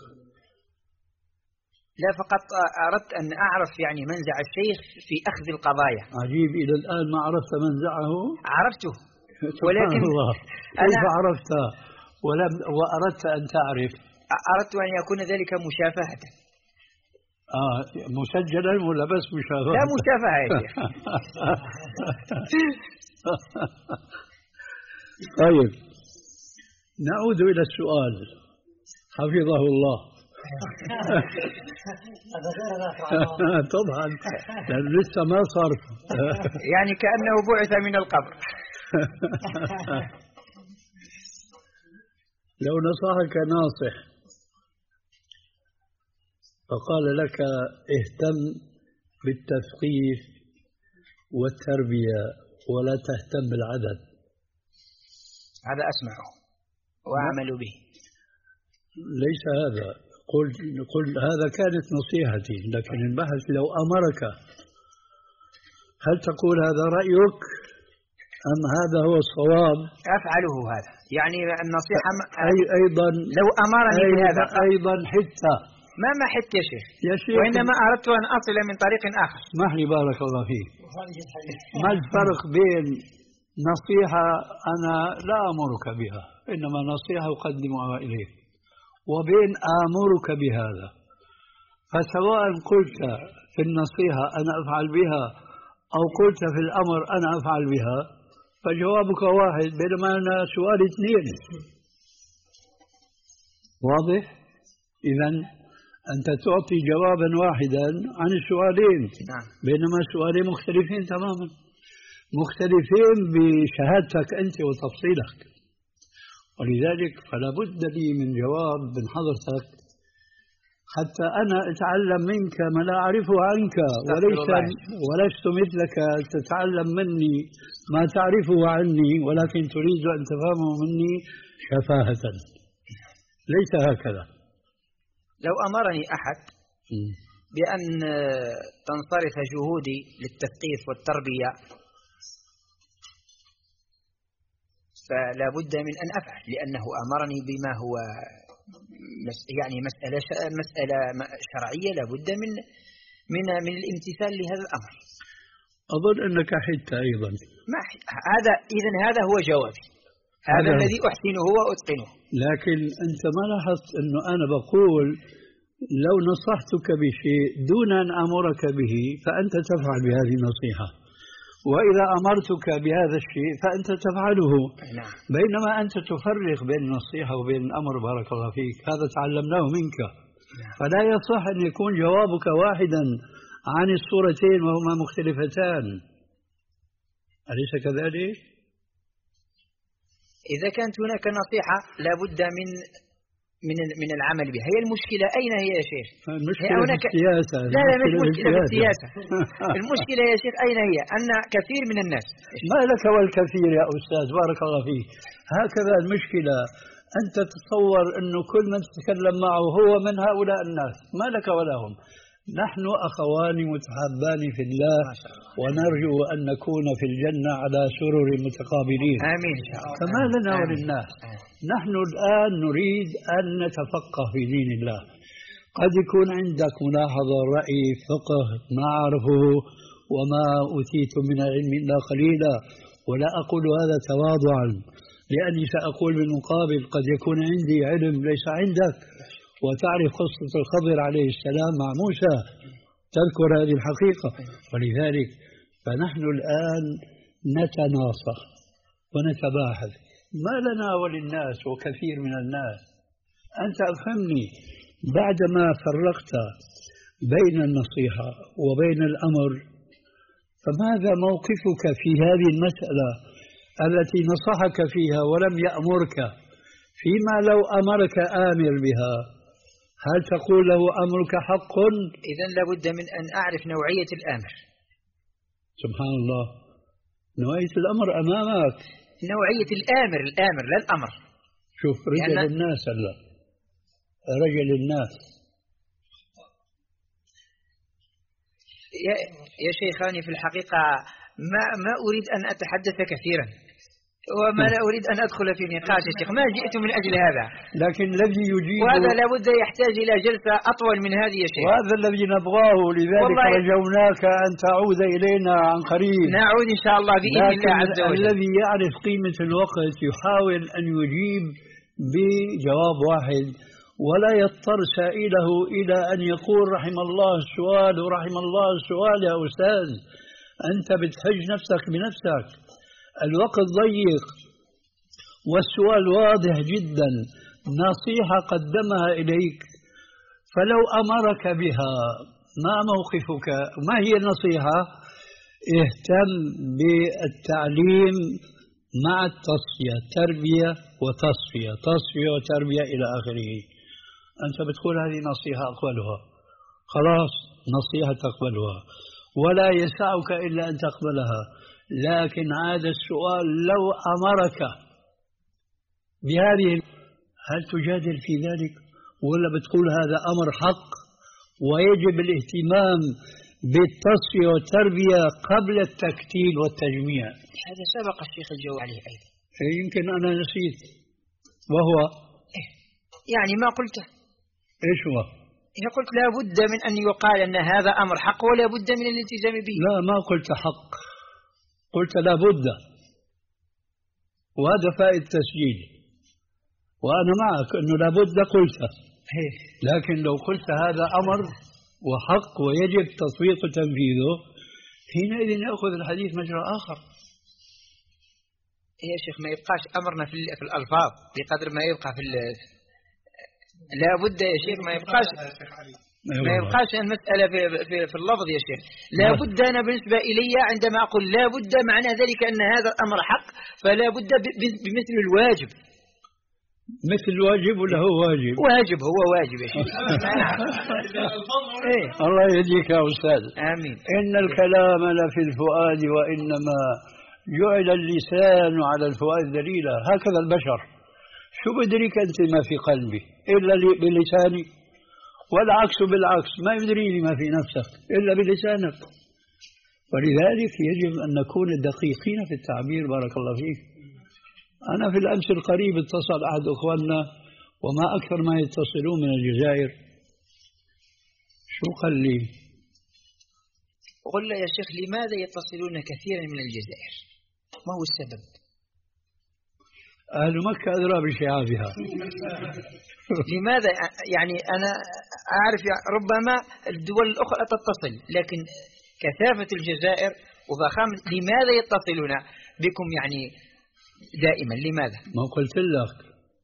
لا، فقط أردت أن أعرف يعني منزع الشيخ في أخذ القضايا. عجيب، إلى الآن ما عرفت منزعه؟ عرفته، ولكن الله. كيف عرفت ولم وأردت أن تعرف؟ أردت أن يكون ذلك مشافهة. آه مسجلا ولا بس مشافهة؟ لا، مشافهة يا شيخ. طيب نعود إلى السؤال حفظه الله. طبعا لسه ما صار. يعني كأنه بعث من القبر. لو نصحك ناصح فقال لك اهتم بالتثقيف والتربية ولا تهتم بالعدد، هذا أسمعه وأعمل به. ليس هذا، قل قل هذا كانت نصيحتي، لكن البحث لو أمرك هل تقول هذا رأيك أم هذا هو الصواب؟ أفعله هذا، يعني النصيحة أي أيضا لو أمرني بهذا أيضا حتى ما ما حت يا شيخ. يا شيخ، وإنما أردت أن أصل من طريق آخر. اسمح لي بارك الله فيك. ما الفرق بين نصيحة أنا لا أمرك بها إنما نصيحة أقدمها إليك وبين آمرك بهذا؟ فسواء قلت في النصيحة أنا أفعل بها أو قلت في الأمر أنا أفعل بها فجوابك واحد، بينما أنا سؤال اثنين. واضح؟ إذن أنت تعطي جوابا واحدا عن السؤالين، بينما السؤالين مختلفين تماما، مختلفين بشهادتك أنت وتفصيلك. ولذلك فلا بد لي من جواب من حضرتك حتى أنا أتعلم منك ما لا أعرفه عنك، وليس ولست مثلك تتعلم مني ما تعرفه عني، ولكن تريد أن تفهمه مني شفاهة. ليس هكذا. لو أمرني أحد بأن تنصرف جهودي للتثقيف والتربية فلا بد من أن أفعل، لأنه أمرني بما هو يعني مسألة مسألة شرعية لا بد من من من الامتثال لهذا الأمر. أظن أنك حدت أيضا. ما هذا إذن هذا هو جوابي، هذا الذي أحسنه وأتقنه. لكن أنت ما لاحظت أنه أنا بقول لو نصحتك بشيء دون أن أمرك به فأنت تفعل بهذه النصيحة، وإذا أمرتك بهذا الشيء فأنت تفعله. نعم. بينما أنت تفرق بين النصيحة وبين الأمر، بارك الله فيك، هذا تعلمناه منك. نعم. فلا يصح أن يكون جوابك واحدا عن الصورتين وهما مختلفتان، أليس كذلك؟ إذا كانت هناك نصيحة لا بد من من من العمل بها. هي المشكلة أين هي يا شيخ؟ المشكلة في السياسة. لا لا مش مشكلة في السياسة. المشكلة يا شيخ أين هي؟ أن كثير من الناس. ما لك والكثير يا أستاذ بارك الله فيك. هكذا المشكلة، أنت تتصور أنه كل من تتكلم معه هو من هؤلاء الناس، ما لك ولهم. نحن أخوان متحابان في الله، ونرجو أن نكون في الجنة على سرر متقابلين. آمين. فما لنا وللناس. نحن الآن نريد أن نتفقه في دين الله. قد يكون عندك ملاحظة، رأي، فقه ما أعرفه، وما أوتيت من العلم إلا قليلا، ولا أقول هذا تواضعا، لأني سأقول بالمقابل قد يكون عندي علم ليس عندك، وتعرف قصة الخضر عليه السلام مع موسى، تذكر هذه الحقيقة. ولذلك فنحن الآن نتناصح ونتباحث، ما لنا وللناس وكثير من الناس. أنت أفهمني، بعدما فرقت بين النصيحة وبين الأمر، فماذا موقفك في هذه المسألة التي نصحك فيها ولم يأمرك، فيما لو أمرك آمر بها، هل تقول له أمرك حق؟ إذن لابد من أن أعرف نوعية الآمر. سبحان الله، نوعية الأمر أمامك. نوعية الآمر، الآمر لا الأمر. شوف رجل يعني الناس هلا، رجل الناس. يا, يا شيخاني في الحقيقة ما ما أريد أن أتحدث كثيرا، وما لا أريد أن أدخل في نقاش يا شيخ، ما جئت من أجل هذا. لكن الذي يجيب، وهذا لابد يحتاج إلى جلسة أطول من هذه يا شيخ، وهذا الذي نبغاه. لذلك رجوناك أن تعود إلينا عن قريب. نعود إن شاء الله بإذن الله عز وجل. الذي يعرف قيمة الوقت يحاول أن يجيب بجواب واحد، ولا يضطر سائله إلى أن يقول رحم الله السؤال ورحم الله السؤال. يا أستاذ أنت بتحج نفسك بنفسك، الوقت ضيق والسؤال واضح جدا، نصيحة قدمها إليك، فلو أمرك بها ما موقفك؟ ما هي النصيحة؟ اهتم بالتعليم مع التصفية، تربية وتصفية، تصفية وتربية إلى آخره. أنت بتقول هذه نصيحة أقبلها، خلاص نصيحة تقبلها ولا يسعك إلا أن تقبلها. لكن هذا السؤال لو أمرك بهذه، هل تجادل في ذلك ولا بتقول هذا أمر حق ويجب الاهتمام بالتصفية والتربية قبل التكتيل والتجميع؟ هذا سبق الشيخ الجو عليه أيضا. يمكن أنا نسيت. وهو يعني ما قلته. إيش هو؟ إذا قلت لا بد من أن يقال أن هذا أمر حق ولا بد من الالتزام به. لا، ما قلت حق، قلت لا بد، وهذا فائد تسجيل، وأنا معك أنه لا بد قلته. لكن لو قلت هذا أمر وحق ويجب تطبيق تنفيذه، حينئذ يأخذ الحديث مجرى آخر. يا شيخ ما يبقاش أمرنا في الألفاظ بقدر ما يبقى في لا بد يا شيخ، ما يبقاش ما يبقاش المسألة في, في, في اللفظ يا شيخ. لا بد أنا بالنسبة إلي عندما أقول لا بد معنى ذلك أن هذا الأمر حق، فلا بد بمثل الواجب. مثل واجب ولا هو واجب؟ واجب، هو واجب يا شيخ. إيه. الله يهديك يا أستاذ. آمين. إن الكلام لفي الفؤاد وإنما جعل اللسان على الفؤاد دليلا. هكذا البشر، شو بدريك أنت ما في قلبي إلا بلساني، والعكس بالعكس، ما يدريني ما في نفسك إلا بلسانك. ولذلك يجب أن نكون دقيقين في التعبير. بارك الله فيك. أنا في الأمس القريب اتصل أحد أخواننا، وما أكثر ما يتصلون من الجزائر، شو قال لي؟ قل له يا شيخ لماذا يتصلون كثيرا من الجزائر؟ ما هو السبب؟ أهل مكة أدرى بشعابها. لماذا؟ يعني أنا أعرف ربما الدول الأخرى تتصل، لكن كثافة الجزائر وضخامة، لماذا يتصلون بكم يعني دائما؟ لماذا؟ ما قلت لك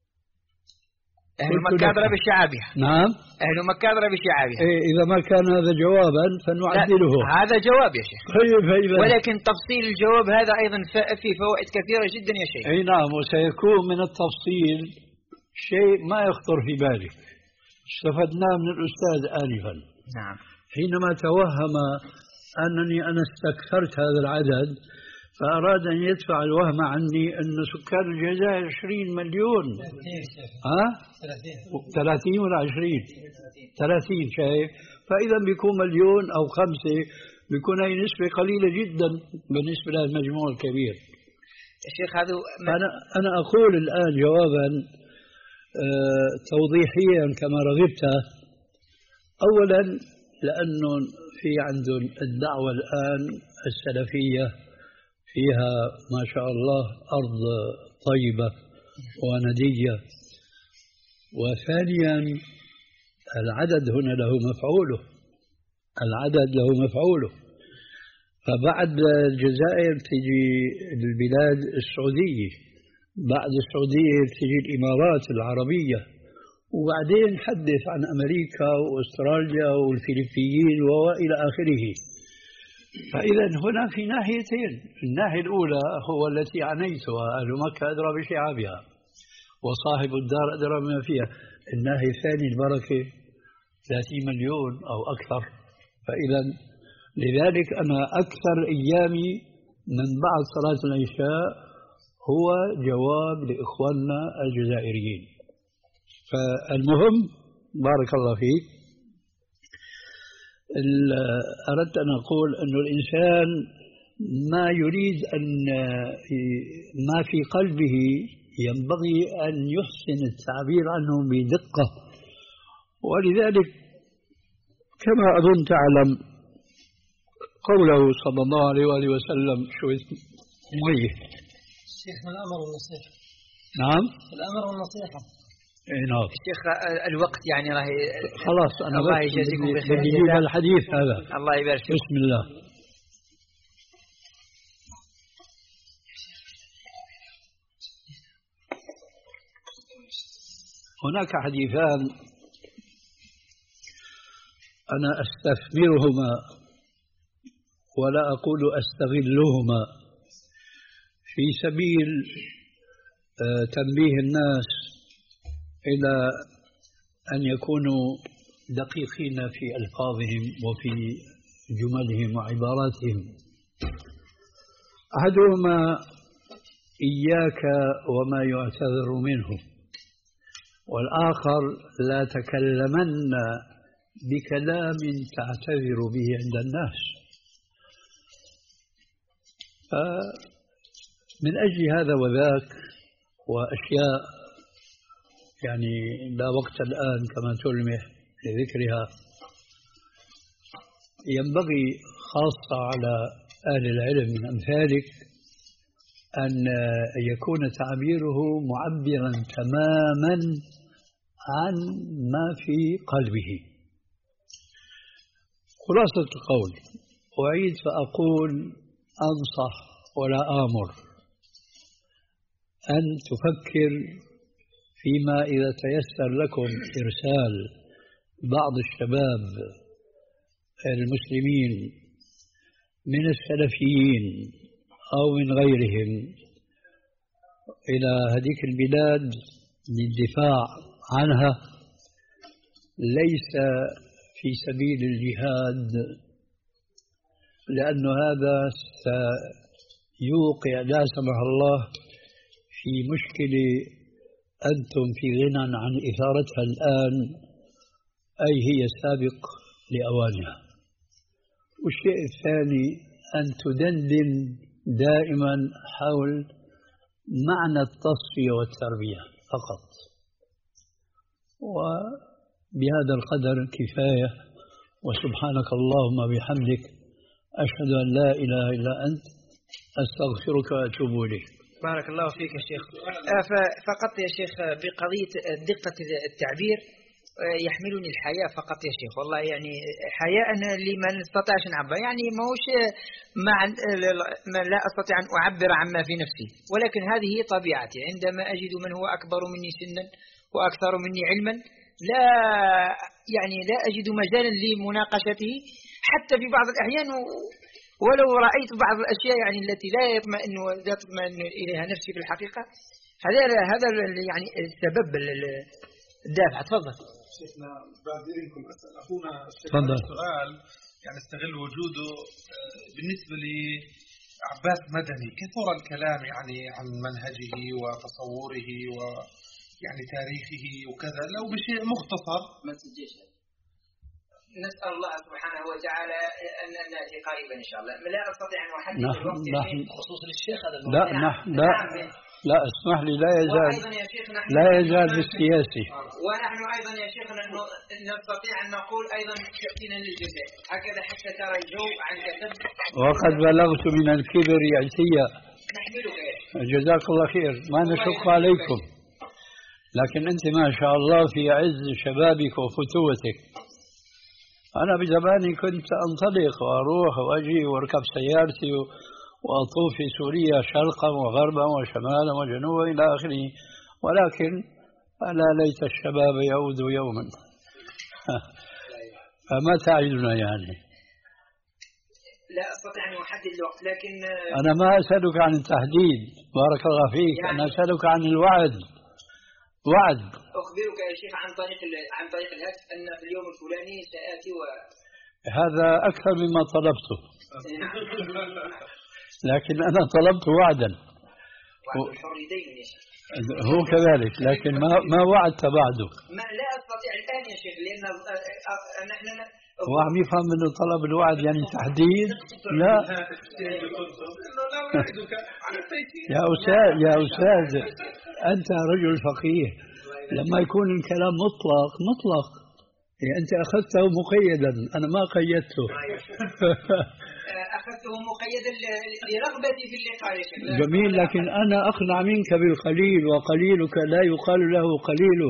أهل مكة أدرى بشعابها. نعم، أهل مكة أدرى بشعابها. إيه، إذا ما كان هذا جوابا فنعدله. هذا جواب يا شيخ. طيب، ولكن تفصيل الجواب هذا أيضا فيه فوائد كثيرة جدا يا شيخ. أي نعم، وسيكون من التفصيل شيء ما يخطر في بالك استفدناه من الأستاذ آنفا. نعم. حينما توهم أنني أنا استكثرت هذا العدد، فأراد أن يدفع الوهم عني أن سكان الجزائر عشرين مليون. ها؟ ثلاثين ولا عشرين؟ ثلاثين. شايف؟ فإذا بيكون مليون أو خمسة، بيكون هي نسبة قليلة جدا بالنسبة للمجموع الكبير. الشيخ هذا أنا أنا أقول الآن جوابا آه توضيحيا كما رغبت. أولا لأنه في عندهم الدعوة الآن السلفية فيها ما شاء الله أرض طيبة وندية. وثانيا العدد هنا له مفعوله، العدد له مفعوله. فبعد الجزائر تجي البلاد السعودية، بعد السعودية تجي الإمارات العربية، وبعدين حدث عن أمريكا وأستراليا والفلبين وإلى آخره. فإذا هنا في ناحيتين، الناحية الأولى هو التي عنيتها، أهل مكة أدرى بشعابها وصاحب الدار أدرى بما فيها. الناحية الثانية البركة ثلاثين مليون أو أكثر. فإذا لذلك أنا أكثر أيامي من بعد صلاة العشاء هو جواب لإخواننا الجزائريين. فالمهم بارك الله فيك، أردت أن أقول أن الإنسان ما يريد أن ما في قلبه ينبغي أن يحسن التعبير عنه بدقة. ولذلك كما أظن تعلم قوله صلى الله عليه وآله وسلم شو اسمه ميه شيخنا الأمر والنصيحة. نعم الأمر والنصيحة. اي نعم شيخ الوقت يعني راح خلاص. أنا الله يجازيكم بخير. بدي أجيب الحديث هذا. الله يبارك فيك. بسم الله. هناك حديثان أنا أستثمرهما ولا أقول أستغلهما في سبيل تنبيه الناس إلى أن يكونوا دقيقين في ألفاظهم وفي جملهم وعباراتهم. أحدهما إياك وما يعتذر منه، والآخر لا تكلمن بكلام تعتذر به عند الناس. من أجل هذا وذاك وأشياء يعني لا وقت الآن كما تلمح لذكرها، ينبغي خاصة على أهل العلم من أمثالك أن يكون تعبيره معبرا تماما عن ما في قلبه. خلاصة القول، أعيد فأقول أنصح ولا آمر أن تفكر فيما إذا تيسر لكم إرسال بعض الشباب المسلمين من السلفيين أو من غيرهم إلى هذه البلاد للدفاع عنها ليس في سبيل الجهاد، لأن هذا سيوقع لا سمح الله في مشكلة أنتم في غنى عن إثارتها الآن، أي هي سابق لأوانها. والشيء الثاني أن تدندن دائما حول معنى التصفية والتربية فقط، وبهذا القدر كفاية. وسبحانك اللهم بحمدك أشهد أن لا إله إلا أنت أستغفرك وأتوب إليك. بارك الله فيك يا شيخ. فقط يا شيخ بقضية دقة التعبير يحملني الحياء فقط يا شيخ، والله يعني حياء لمن استطاعش نعبر، يعني ما هوش مع لا أستطيع أن أعبر عما في نفسي، ولكن هذه هي طبيعتي. عندما أجد من هو أكبر مني سنا وأكثر مني علما لا يعني لا أجد مجالا لمناقشته حتى في بعض الأحيان، ولو رأيت بعض الأشياء يعني التي لا يطمئن لا تطمئن إليها نفسي في الحقيقة. هذا هذا يعني السبب الدافع. تفضل شيخنا بعد إذنكم أسأل أخونا السؤال، يعني استغل وجوده. بالنسبة لعباس مدني كثر الكلام يعني عن منهجه وتصوره ويعني تاريخه وكذا، لو بشيء مختصر. نسأل الله سبحانه وتعالى أن نأتي قريبا إن شاء الله. لا أستطيع أن أحدد الوقت خصوص للشيخ هذا لا نحن لا لا اسمح لي، لا يزال لا يزال بالسياسي. ونحن أيضا يا شيخنا نستطيع أن نقول أيضا تأتينا للجزائر هكذا حتى ترى الجو عن كتب. وقد بلغت من الكبر عتيا. نحملك يا جزاك الله خير، ما نشق عليكم، لكن أنت ما شاء الله في عز شبابك وفتوتك. أنا بزماني كنت أنطلق وأروح وأجي وأركب سيارتي وأطوف في سوريا شرقا وغربا وشمالا وجنوبا إلى آخره، ولكن ألا ليت الشباب يعود يوما. فما تعدنا يعني؟ لا أستطيع أن أحدد الوقت، لكن أنا ما أسألك عن التحديد بارك الله فيك، يعني أنا أسألك عن الوعد. وعد. أخبرك يا شيخ عن طريق عن طريق الهاتف أن في اليوم الفلاني سآتي و هذا أكثر مما طلبته. لكن أنا طلبت وعدا. وعد الحر دين يا شيخ. هو كذلك، لكن ما ما وعدت بعده. ما لا أستطيع الآن يا شيخ، لأن نحن هو عم يفهم من طلب الوعد يعني تحديد. لا يا أستاذ يا أستاذ أنت رجل فقيه، لما يكون الكلام مطلق مطلق أنت أخذته مقيدا، أنا ما قيدته. أخذته مقيدا لرغبتي في اللقاء. جميل، لكن أنا أقنع منك بالقليل، وقليلك لا يقال له قليل.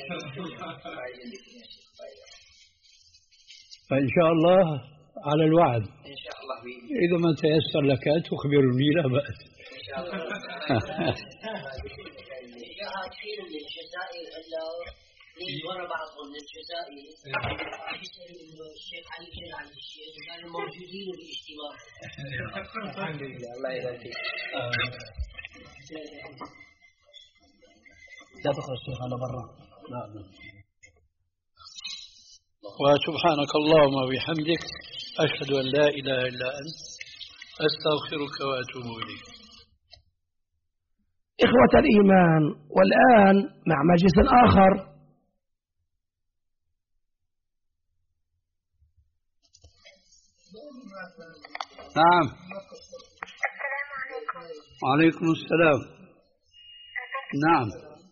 فإن شاء الله على الوعد. إن شاء الله. إذا ما تيسر لك تخبرني لا بأس. إن شاء الله. وانا بعضهم من الجزائر يسأل الشيخ علي جل عن الشيخ قال موجودين بالاجتماع. الحمد لله، الله يبارك. لا تخرج الشيخ على برا. لا وسبحانك اللهم وبحمدك أشهد أن لا إله إلا أنت أستغفرك وأتوب إليك. إخوة الإيمان، والآن مع مجلس آخر. نعم. وعليكم السلام. نعم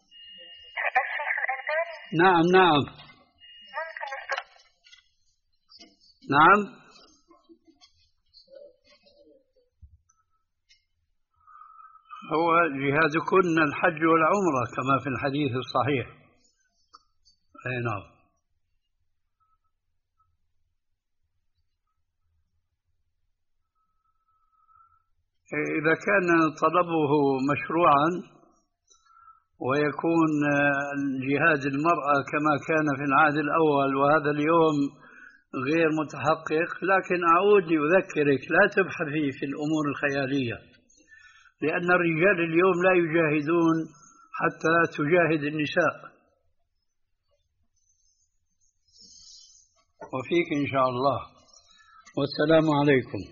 نعم نعم نعم هو جهادكن الحج والعمرة كما في الحديث الصحيح. أي نعم. إذا كان طلبه مشروعا ويكون جهاد المرأة كما كان في العهد الأول وهذا اليوم غير متحقق، لكن أعود أذكرك لا تبحثي في الأمور الخيالية، لأن الرجال اليوم لا يجاهدون حتى تجاهد النساء. وفيك إن شاء الله. والسلام عليكم.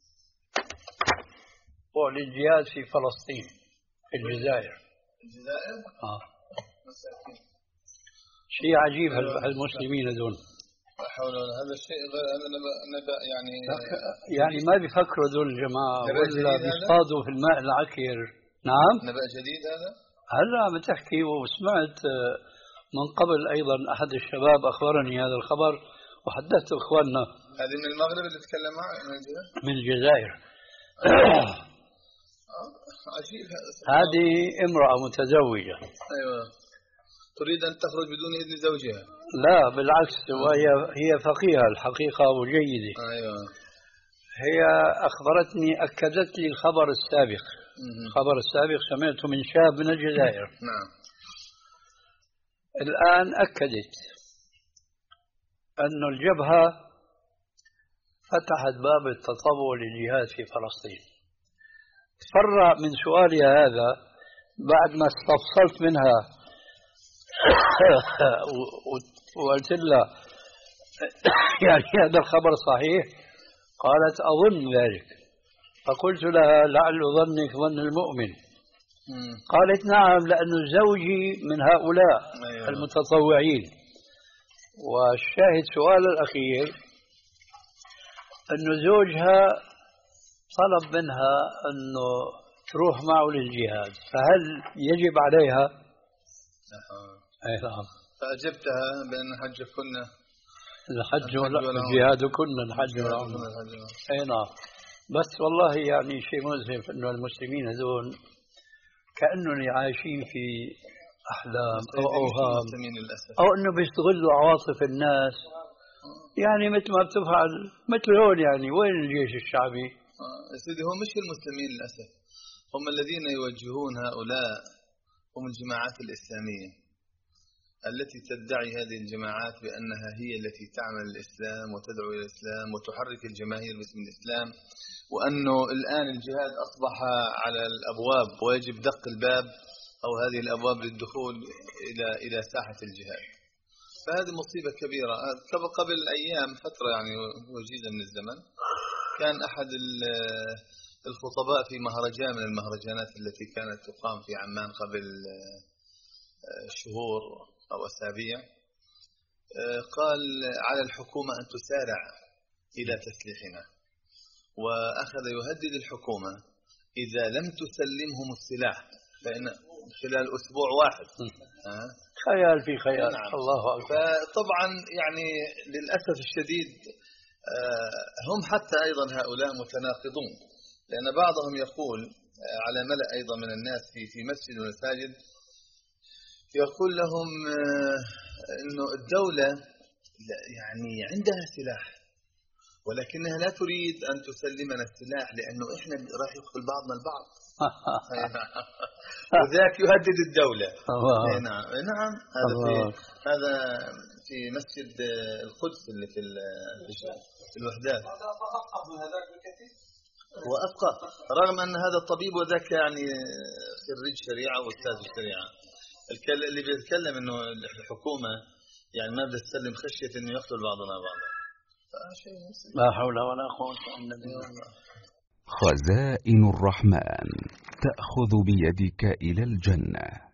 وللجهاد في فلسطين في الجزائر. الجزائر؟ آه. شيء عجيب هالمسلمين دول. لا حول ولا هذا الشيء غير أنا نبأ يعني يعني ما بيفكروا دول الجماعة ولا بيصطادوا في الماء العكر. نعم. نبأ جديد هذا؟ هلا عم تحكي وسمعت من قبل أيضا أحد الشباب أخبرني هذا الخبر وحدثت إخواننا. هذه من المغرب اللي تكلم معه من الجزائر؟ من الجزائر. عجيب هذا. هذه امرأة متزوجة. أيوة. تريد أن تخرج بدون إذن زوجها؟ لا بالعكس، وهي هي فقيهة الحقيقة وجيدة. أيوة. هي أخبرتني أكدت لي الخبر السابق. الخبر السابق سمعته من شاب من الجزائر. نعم. الآن أكدت أن الجبهة فتحت باب التطوع للجهاد في فلسطين. تفرع من سؤالي هذا بعد ما استفصلت منها وقلت لها يعني هذا الخبر صحيح؟ قالت أظن ذلك. فقلت لها لعل ظنك ظن المؤمن. قالت نعم، لأن زوجي من هؤلاء أيوة. المتطوعين. والشاهد سؤال الأخير أنه زوجها طلب منها أنه تروح معه للجهاد، فهل يجب عليها؟ أي نعم. فأجبتها بأن حج كنا الحج والجهاد كنا الحج والعمرة. أي نعم. بس والله يعني شيء مزهف أنه المسلمين هذول كأنهم عايشين في أحلام أو أوهام أو أنه بيستغلوا عواطف الناس. يعني مثل ما بتفعل مثل هون. يعني وين الجيش الشعبي؟ يا سيدي هم مش المسلمين للأسف، هم الذين يوجهون هؤلاء هم الجماعات الإسلامية التي تدعي هذه الجماعات بأنها هي التي تعمل الإسلام وتدعو إلى الإسلام وتحرك الجماهير باسم الإسلام، وأنه الآن الجهاد أصبح على الأبواب ويجب دق الباب أو هذه الأبواب للدخول إلى إلى ساحة الجهاد. فهذه مصيبة كبيرة. قبل أيام فترة يعني وجيزة من الزمن كان أحد الخطباء في مهرجان من المهرجانات التي كانت تقام في عمان قبل شهور أو أسابيع، قال على الحكومة أن تسارع إلى تسليحنا، وأخذ يهدد الحكومة إذا لم تسلمهم السلاح فإن خلال أسبوع واحد. خيال في خيال. نعم. الله أكبر. فطبعا يعني للأسف الشديد هم حتى أيضا هؤلاء متناقضون، لأن بعضهم يقول على ملأ أيضا من الناس في في مسجد والمساجد يقول لهم إنه الدولة يعني عندها سلاح ولكنها لا تريد أن تسلمنا السلاح لأنه إحنا راح يقتل بعضنا البعض. وذاك يهدد الدولة. نعم نعم. هذا في هذا في مسجد القدس اللي في في الوحدات. وأبقى رغم أن هذا الطبيب وذاك يعني خريج شريعة وأستاذ الشريعة، اللي بيتكلم إنه الحكومة يعني ما بتسلم خشية إنه يقتل بعضنا بعضا. لا حول ولا قوة إلا بالله. خزائن الرحمن تأخذ بيدك إلى الجنة.